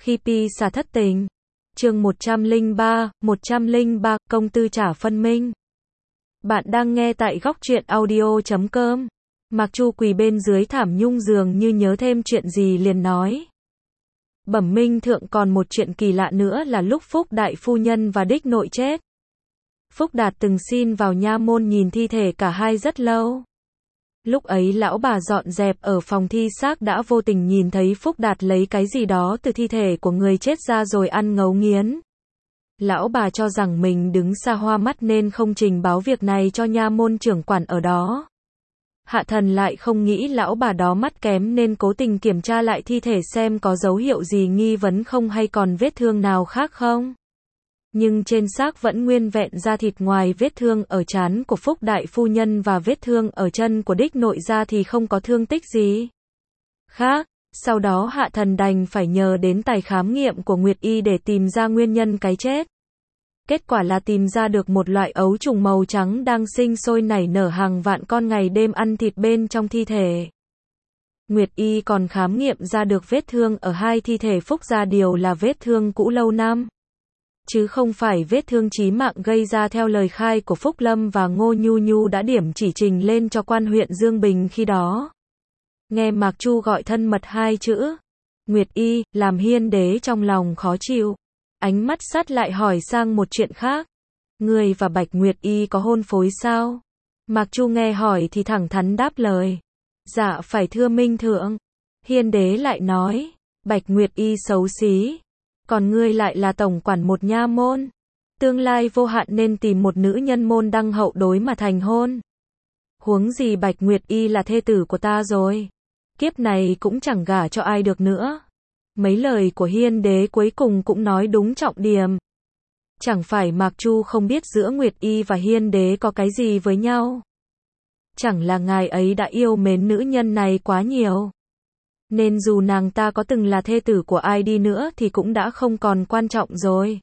Khi Pi xà thất tình. Chương 103, công tư trả phân minh. Bạn đang nghe tại góc truyện audio.com. Mạc Chu quỳ bên dưới thảm nhung dường như nhớ thêm chuyện gì liền nói. Bẩm minh thượng, còn một chuyện kỳ lạ nữa là lúc Phúc đại phu nhân và đích nội chết. Phúc Đạt từng xin vào nha môn nhìn thi thể cả hai rất lâu. Lúc ấy lão bà dọn dẹp ở phòng thi xác đã vô tình nhìn thấy Phúc Đạt lấy cái gì đó từ thi thể của người chết ra rồi ăn ngấu nghiến. Lão bà cho rằng mình đứng xa hoa mắt nên không trình báo việc này cho nha môn trưởng quản ở đó. Hạ thần lại không nghĩ lão bà đó mắt kém nên cố tình kiểm tra lại thi thể xem có dấu hiệu gì nghi vấn không hay còn vết thương nào khác không. Nhưng trên xác vẫn nguyên vẹn da thịt, ngoài vết thương ở trán của Phúc đại phu nhân và vết thương ở chân của đích nội ra thì không có thương tích gì khác. Sau đó hạ thần đành phải nhờ đến tài khám nghiệm của Nguyệt Y để tìm ra nguyên nhân cái chết. Kết quả là tìm ra được một loại ấu trùng màu trắng đang sinh sôi nảy nở hàng vạn con ngày đêm ăn thịt bên trong thi thể. Nguyệt Y còn khám nghiệm ra được vết thương ở hai thi thể Phúc gia đều là vết thương cũ lâu năm, chứ không phải vết thương chí mạng gây ra theo lời khai của Phúc Lâm và Ngô Nhu Nhu đã điểm chỉ trình lên cho quan huyện Dương Bình khi đó. Nghe Mạc Chu gọi thân mật hai chữ Nguyệt Y, làm Hiên Đế trong lòng khó chịu. Ánh mắt sát lại hỏi sang một chuyện khác. Người và Bạch Nguyệt Y có hôn phối sao? Mạc Chu nghe hỏi thì thẳng thắn đáp lời. Dạ phải thưa minh thượng. Hiên Đế lại nói, Bạch Nguyệt Y xấu xí, còn ngươi lại là tổng quản một nha môn, tương lai vô hạn nên tìm một nữ nhân môn đăng hậu đối mà thành hôn. Huống gì Bạch Nguyệt Y là thê tử của ta rồi, kiếp này cũng chẳng gả cho ai được nữa. Mấy lời của Hiên Đế cuối cùng cũng nói đúng trọng điểm. Chẳng phải Mạc Chu không biết giữa Nguyệt Y và Hiên Đế có cái gì với nhau? Chẳng là ngài ấy đã yêu mến nữ nhân này quá nhiều, nên dù nàng ta có từng là thê tử của ai đi nữa thì cũng đã không còn quan trọng rồi.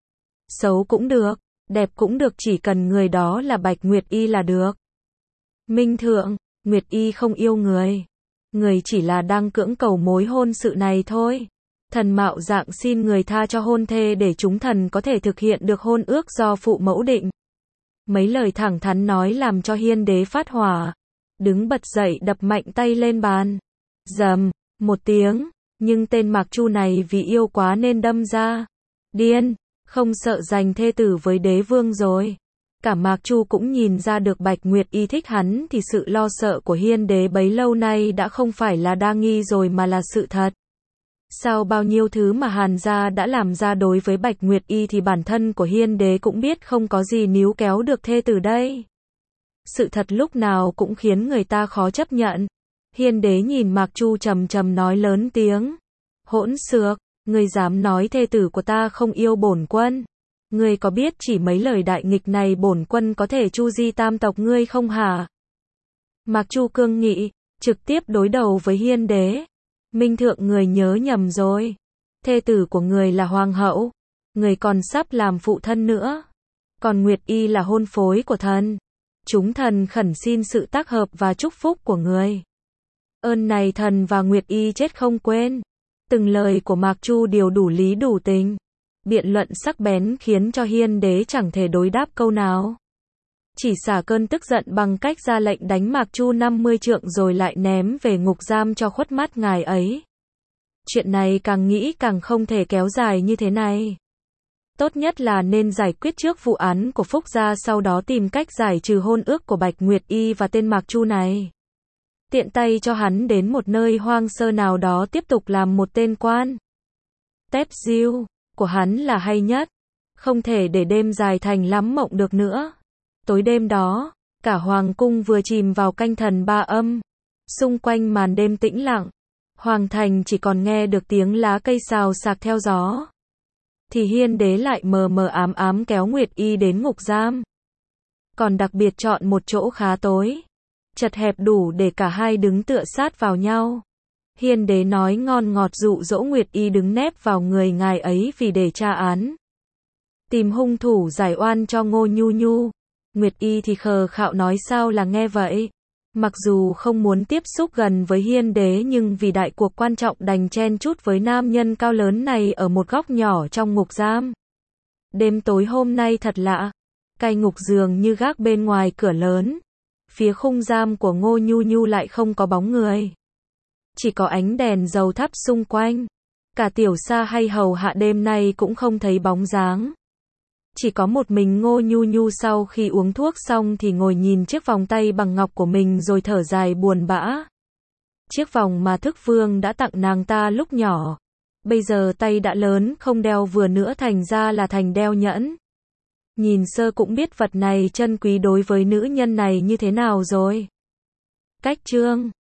Xấu cũng được, đẹp cũng được, chỉ cần người đó là Bạch Nguyệt Y là được. Minh thượng, Nguyệt Y không yêu người. Người chỉ là đang cưỡng cầu mối hôn sự này thôi. Thần mạo dạng xin người tha cho hôn thê để chúng thần có thể thực hiện được hôn ước do phụ mẫu định. Mấy lời thẳng thắn nói làm cho Hiên Đế phát hỏa, đứng bật dậy đập mạnh tay lên bàn. Rầm một tiếng, nhưng tên Mạc Chu này vì yêu quá nên đâm ra điên, không sợ giành thê tử với đế vương rồi. Cả Mạc Chu cũng nhìn ra được Bạch Nguyệt Y thích hắn thì sự lo sợ của Hiên Đế bấy lâu nay đã không phải là đa nghi rồi mà là sự thật. Sau bao nhiêu thứ mà Hàn gia đã làm ra đối với Bạch Nguyệt Y thì bản thân của Hiên Đế cũng biết không có gì níu kéo được thê tử đây. Sự thật lúc nào cũng khiến người ta khó chấp nhận. Hiên Đế nhìn Mạc Chu trầm trầm nói lớn tiếng. Hỗn xược, ngươi dám nói thê tử của ta không yêu bổn quân? Ngươi có biết chỉ mấy lời đại nghịch này bổn quân có thể chu di tam tộc ngươi không hả? Mạc Chu cương nghị, trực tiếp đối đầu với Hiên Đế. Minh thượng, người nhớ nhầm rồi. Thê tử của người là hoàng hậu, người còn sắp làm phụ thân nữa. Còn Nguyệt Y là hôn phối của thần. Chúng thần khẩn xin sự tác hợp và chúc phúc của người. Ơn này thần và Nguyệt Y chết không quên. Từng lời của Mạc Chu đều đủ lý đủ tình. Biện luận sắc bén khiến cho Hiên Đế chẳng thể đối đáp câu nào. Chỉ xả cơn tức giận bằng cách ra lệnh đánh Mạc Chu 50 trượng rồi lại ném về ngục giam cho khuất mắt ngài ấy. Chuyện này càng nghĩ càng không thể kéo dài như thế này. Tốt nhất là nên giải quyết trước vụ án của Phúc gia, sau đó tìm cách giải trừ hôn ước của Bạch Nguyệt Y và tên Mạc Chu này. Tiện tay cho hắn đến một nơi hoang sơ nào đó tiếp tục làm một tên quan. Tép diêu của hắn là hay nhất. Không thể để đêm dài thành lắm mộng được nữa. Tối đêm đó, cả hoàng cung vừa chìm vào canh thần ba âm. Xung quanh màn đêm tĩnh lặng, hoàng thành chỉ còn nghe được tiếng lá cây xào xạc theo gió. Thì Hiên Đế lại mờ mờ ám ám kéo Nguyệt Y đến ngục giam. Còn đặc biệt chọn một chỗ khá tối, chật hẹp đủ để cả hai đứng tựa sát vào nhau. Hiên Đế nói ngon ngọt dụ dỗ Nguyệt Y đứng nép vào người ngài ấy vì để tra án, tìm hung thủ giải oan cho Ngô Nhu Nhu. Nguyệt Y thì khờ khạo nói sao là nghe vậy. Mặc dù không muốn tiếp xúc gần với Hiên Đế nhưng vì đại cuộc quan trọng đành chen chúc với nam nhân cao lớn này ở một góc nhỏ trong ngục giam. Đêm tối hôm nay thật lạ. Cai ngục dường như gác bên ngoài cửa lớn. Phía khung giam của Ngô Nhu Nhu lại không có bóng người. Chỉ có ánh đèn dầu thắp xung quanh. Cả tiểu sa hay hầu hạ đêm nay cũng không thấy bóng dáng. Chỉ có một mình Ngô Nhu Nhu sau khi uống thuốc xong thì ngồi nhìn chiếc vòng tay bằng ngọc của mình rồi thở dài buồn bã. Chiếc vòng mà Thức Vương đã tặng nàng ta lúc nhỏ. Bây giờ tay đã lớn không đeo vừa nữa thành ra là thành đeo nhẫn. Nhìn sơ cũng biết vật này chân quý đối với nữ nhân này như thế nào rồi. Cách chương